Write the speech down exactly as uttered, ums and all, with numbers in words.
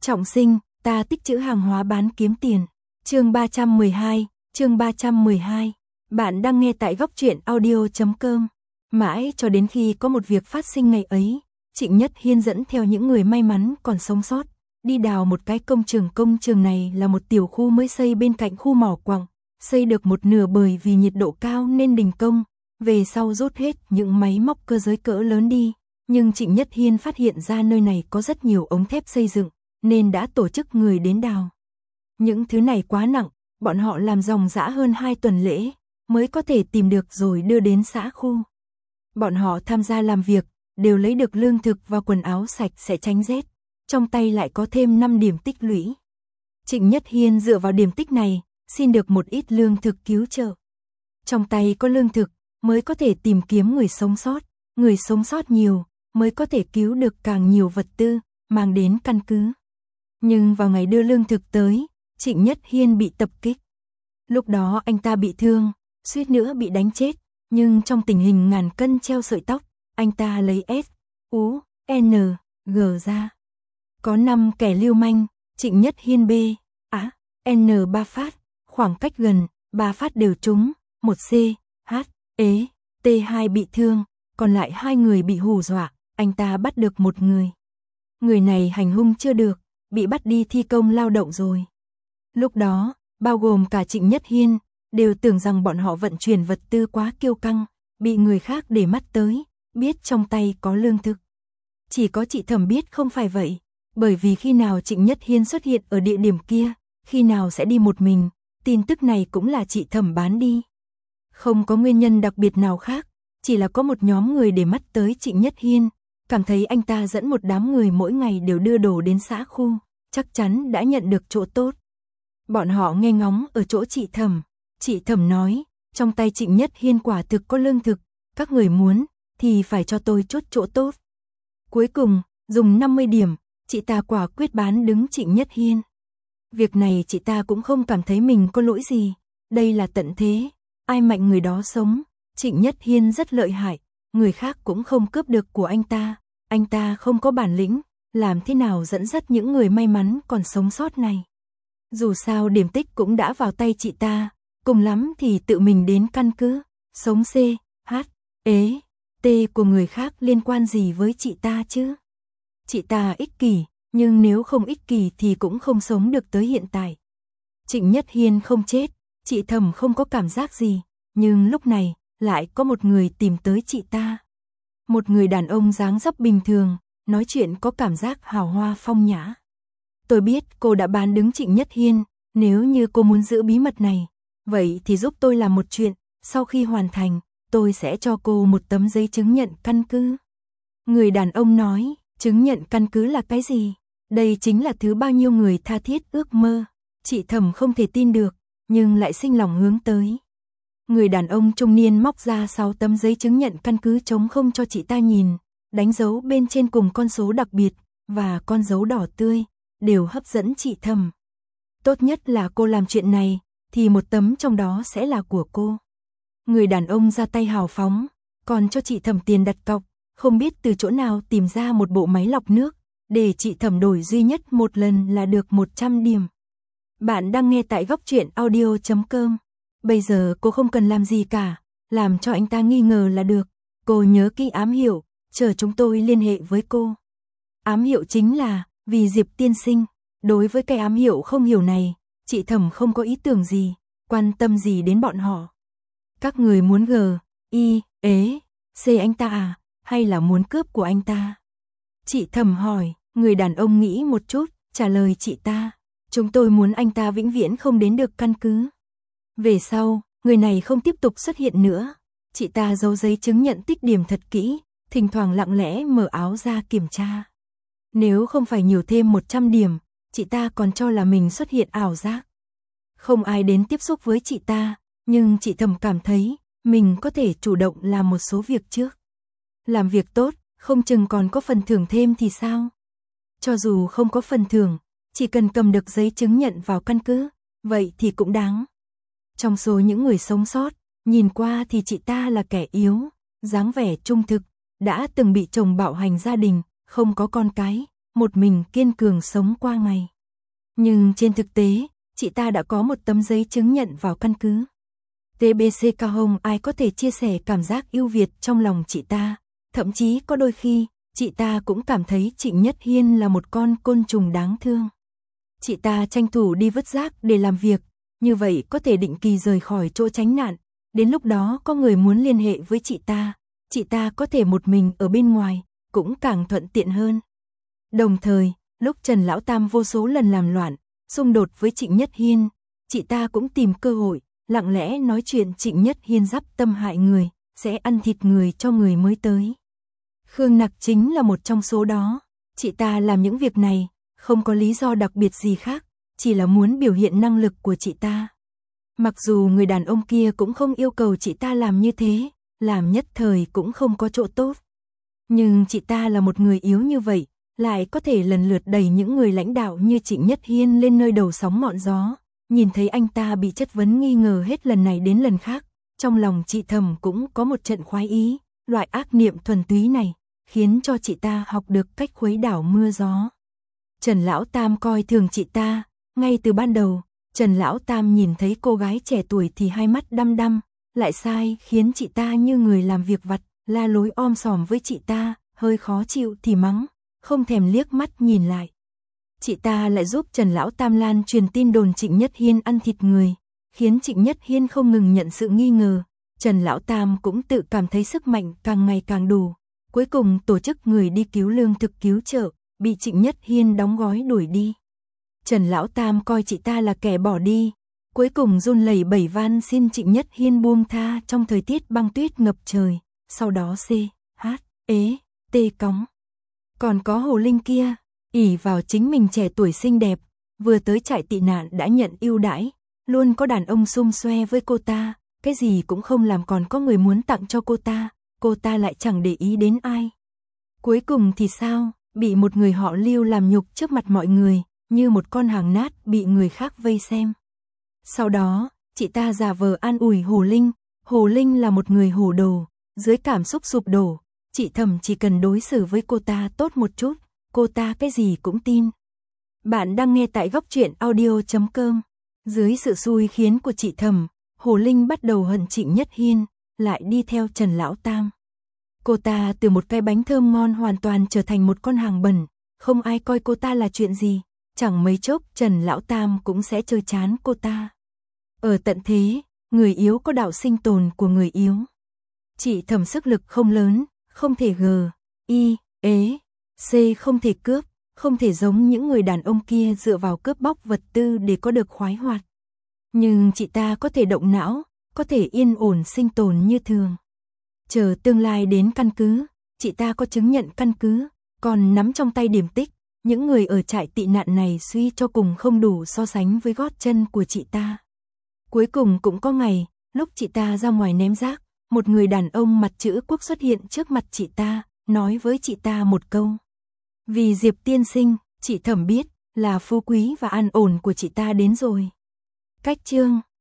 Trọng sinh, ta tích trữ hàng hóa bán kiếm tiền. Chương ba trăm mười hai, chương ba trăm mười hai. Bạn đang nghe tại góc truyện audio chấm com. Mãi cho đến khi có một việc phát sinh ngày ấy, Trịnh Nhất Hiên dẫn theo những người may mắn còn sống sót, đi đào một cái công trường. Công trường này là một tiểu khu mới xây bên cạnh khu mỏ quặng, xây được một nửa bởi vì nhiệt độ cao nên đình công, về sau rút hết những máy móc cơ giới cỡ lớn đi. Nhưng Trịnh Nhất Hiên phát hiện ra nơi này có rất nhiều ống thép xây dựng, nên đã tổ chức người đến đào. Những thứ này quá nặng, bọn họ làm ròng rã hơn hai tuần lễ, mới có thể tìm được rồi đưa đến xã khu. Bọn họ tham gia làm việc, đều lấy được lương thực và quần áo sạch sẽ tránh rét, trong tay lại có thêm năm điểm tích lũy. Trịnh Nhất Hiên dựa vào điểm tích này, xin được một ít lương thực cứu trợ. Trong tay có lương thực, mới có thể tìm kiếm người sống sót, người sống sót nhiều, mới có thể cứu được càng nhiều vật tư, mang đến căn cứ. Nhưng vào ngày đưa lương thực tới, Trịnh Nhất Hiên bị tập kích. Lúc đó anh ta bị thương, suýt nữa bị đánh chết, nhưng trong tình hình ngàn cân treo sợi tóc, anh ta lấy S, U, N, G ra. Có năm kẻ lưu manh, Trịnh Nhất Hiên B, A, N ba phát, khoảng cách gần, ba phát đều trúng, một C, H, E, T hai bị thương, còn lại hai người bị hù dọa, anh ta bắt được một người. Người này hành hung chưa được, bị bắt đi thi công lao động rồi. Lúc đó, bao gồm cả Trịnh Nhất Hiên, đều tưởng rằng bọn họ vận chuyển vật tư quá kiêu căng, bị người khác để mắt tới, biết trong tay có lương thực. Chỉ có chị Thẩm biết không phải vậy, bởi vì khi nào Trịnh Nhất Hiên xuất hiện ở địa điểm kia, khi nào sẽ đi một mình, tin tức này cũng là chị Thẩm bán đi. Không có nguyên nhân đặc biệt nào khác, chỉ là có một nhóm người để mắt tới Trịnh Nhất Hiên, cảm thấy anh ta dẫn một đám người mỗi ngày đều đưa đồ đến xã khu, chắc chắn đã nhận được chỗ tốt. Bọn họ nghe ngóng ở chỗ chị Thẩm, chị Thẩm nói, trong tay Trịnh Nhất Hiên quả thực có lương thực, các người muốn, thì phải cho tôi chút chỗ tốt. Cuối cùng, dùng năm mươi điểm, chị ta quả quyết bán đứng Trịnh Nhất Hiên. Việc này chị ta cũng không cảm thấy mình có lỗi gì, đây là tận thế, ai mạnh người đó sống, Trịnh Nhất Hiên rất lợi hại, người khác cũng không cướp được của anh ta, anh ta không có bản lĩnh, làm thế nào dẫn dắt những người may mắn còn sống sót này. Dù sao điểm tích cũng đã vào tay chị ta, cùng lắm thì tự mình đến căn cứ, sống C, H, E, T của người khác liên quan gì với chị ta chứ? Chị ta ích kỷ, nhưng nếu không ích kỷ thì cũng không sống được tới hiện tại. Trịnh Nhất Hiên không chết, chị Thẩm không có cảm giác gì, nhưng lúc này, lại có một người tìm tới chị ta. Một người đàn ông dáng dấp bình thường, nói chuyện có cảm giác hào hoa phong nhã. Tôi biết cô đã bán đứng Trịnh Nhất Hiên, nếu như cô muốn giữ bí mật này, vậy thì giúp tôi làm một chuyện, sau khi hoàn thành, tôi sẽ cho cô một tấm giấy chứng nhận căn cứ. Người đàn ông nói, chứng nhận căn cứ là cái gì? Đây chính là thứ bao nhiêu người tha thiết ước mơ. Chị Thẩm không thể tin được, nhưng lại sinh lòng hướng tới. Người đàn ông trung niên móc ra sáu tấm giấy chứng nhận căn cứ trống không cho chị ta nhìn, đánh dấu bên trên cùng con số đặc biệt, và con dấu đỏ tươi, đều hấp dẫn chị Thẩm. Tốt nhất là cô làm chuyện này, thì một tấm trong đó sẽ là của cô. Người đàn ông ra tay hào phóng, còn cho chị Thẩm tiền đặt cọc, không biết từ chỗ nào tìm ra một bộ máy lọc nước, để chị Thẩm đổi duy nhất một lần là được một trăm điểm. Bạn đang nghe tại góc truyện audio chấm com. Bây giờ cô không cần làm gì cả, làm cho anh ta nghi ngờ là được. Cô nhớ kỹ ám hiệu, chờ chúng tôi liên hệ với cô. Ám hiệu chính là vì Diệp tiên sinh. Đối với cái ám hiệu không hiểu này, chị Thẩm không có ý tưởng gì, quan tâm gì đến bọn họ. Các người muốn G, I, ế, C anh ta à, hay là muốn cướp của anh ta? Chị Thẩm hỏi, người đàn ông nghĩ một chút, trả lời chị ta. Chúng tôi muốn anh ta vĩnh viễn không đến được căn cứ. Về sau, người này không tiếp tục xuất hiện nữa. Chị ta giấu giấy chứng nhận tích điểm thật kỹ, thỉnh thoảng lặng lẽ mở áo ra kiểm tra. Nếu không phải nhiều thêm một trăm điểm, chị ta còn cho là mình xuất hiện ảo giác. Không ai đến tiếp xúc với chị ta, nhưng chị Thẩm cảm thấy mình có thể chủ động làm một số việc trước. Làm việc tốt, không chừng còn có phần thưởng thêm thì sao? Cho dù không có phần thưởng, chỉ cần cầm được giấy chứng nhận vào căn cứ, vậy thì cũng đáng. Trong số những người sống sót, nhìn qua thì chị ta là kẻ yếu, dáng vẻ trung thực, đã từng bị chồng bạo hành gia đình, không có con cái, một mình kiên cường sống qua ngày. Nhưng trên thực tế, chị ta đã có một tấm giấy chứng nhận vào căn cứ. tê bê xê cao không ai có thể chia sẻ cảm giác ưu việt trong lòng chị ta. Thậm chí có đôi khi, chị ta cũng cảm thấy Trịnh Nhất Hiên là một con côn trùng đáng thương. Chị ta tranh thủ đi vứt rác để làm việc, như vậy có thể định kỳ rời khỏi chỗ tránh nạn. Đến lúc đó có người muốn liên hệ với chị ta, chị ta có thể một mình ở bên ngoài, cũng càng thuận tiện hơn. Đồng thời, lúc Trần Lão Tam vô số lần làm loạn, xung đột với Trịnh Nhất Hiên, chị ta cũng tìm cơ hội, lặng lẽ nói chuyện Trịnh Nhất Hiên dắp tâm hại người, sẽ ăn thịt người cho người mới tới. Khương Nặc chính là một trong số đó. Chị ta làm những việc này, không có lý do đặc biệt gì khác, chỉ là muốn biểu hiện năng lực của chị ta. Mặc dù người đàn ông kia cũng không yêu cầu chị ta làm như thế, làm nhất thời cũng không có chỗ tốt. Nhưng chị ta là một người yếu như vậy, lại có thể lần lượt đẩy những người lãnh đạo như Trịnh Nhất Hiên lên nơi đầu sóng ngọn gió. Nhìn thấy anh ta bị chất vấn nghi ngờ hết lần này đến lần khác, trong lòng chị thầm cũng có một trận khoái ý. Loại ác niệm thuần túy này, khiến cho chị ta học được cách khuấy đảo mưa gió. Trần Lão Tam coi thường chị ta, ngay từ ban đầu, Trần Lão Tam nhìn thấy cô gái trẻ tuổi thì hai mắt đăm đăm, lại sai khiến chị ta như người làm việc vặt, la lối om sòm với chị ta, hơi khó chịu thì mắng, không thèm liếc mắt nhìn lại. Chị ta lại giúp Trần Lão Tam lan truyền tin đồn Trịnh Nhất Hiên ăn thịt người, khiến Trịnh Nhất Hiên không ngừng nhận sự nghi ngờ. Trần Lão Tam cũng tự cảm thấy sức mạnh càng ngày càng đủ, cuối cùng tổ chức người đi cứu lương thực cứu trợ, bị Trịnh Nhất Hiên đóng gói đuổi đi. Trần Lão Tam coi chị ta là kẻ bỏ đi, cuối cùng run lẩy bẩy van xin Trịnh Nhất Hiên buông tha trong thời tiết băng tuyết ngập trời, sau đó C, H, ế, T cóng. Còn có Hồ Linh kia, ỷ vào chính mình trẻ tuổi xinh đẹp, vừa tới trại tị nạn đã nhận ưu đãi, luôn có đàn ông xum xoe với cô ta, cái gì cũng không làm còn có người muốn tặng cho cô ta, cô ta lại chẳng để ý đến ai. Cuối cùng thì sao, bị một người họ Lưu làm nhục trước mặt mọi người, như một con hàng nát bị người khác vây xem. Sau đó, chị ta giả vờ an ủi Hồ Linh, Hồ Linh là một người hồ đồ, dưới cảm xúc sụp đổ, chị thầm chỉ cần đối xử với cô ta tốt một chút, cô ta cái gì cũng tin. Bạn đang nghe tại góc truyện audio chấm com. Dưới sự xui khiến của chị thầm, Hồ Linh bắt đầu hận Trịnh Nhất Hiên, lại đi theo Trần Lão Tam. Cô ta từ một cái bánh thơm ngon hoàn toàn trở thành một con hàng bẩn, không ai coi cô ta là chuyện gì, chẳng mấy chốc Trần Lão Tam cũng sẽ chơi chán cô ta. Ở tận thế, người yếu có đạo sinh tồn của người yếu. Chị thầm sức lực không lớn, không thể g, y, ế, c không thể cướp, không thể giống những người đàn ông kia dựa vào cướp bóc vật tư để có được khoái hoạt. Nhưng chị ta có thể động não, có thể yên ổn sinh tồn như thường. Chờ tương lai đến căn cứ, chị ta có chứng nhận căn cứ, còn nắm trong tay điểm tích, những người ở trại tị nạn này suy cho cùng không đủ so sánh với gót chân của chị ta. Cuối cùng cũng có ngày, lúc chị ta ra ngoài ném rác, một người đàn ông mặt chữ quốc xuất hiện trước mặt chị ta, nói với chị ta một câu. Vì Diệp tiên sinh, chị thầm biết là phú quý và an ổn của chị ta đến rồi. Cách chương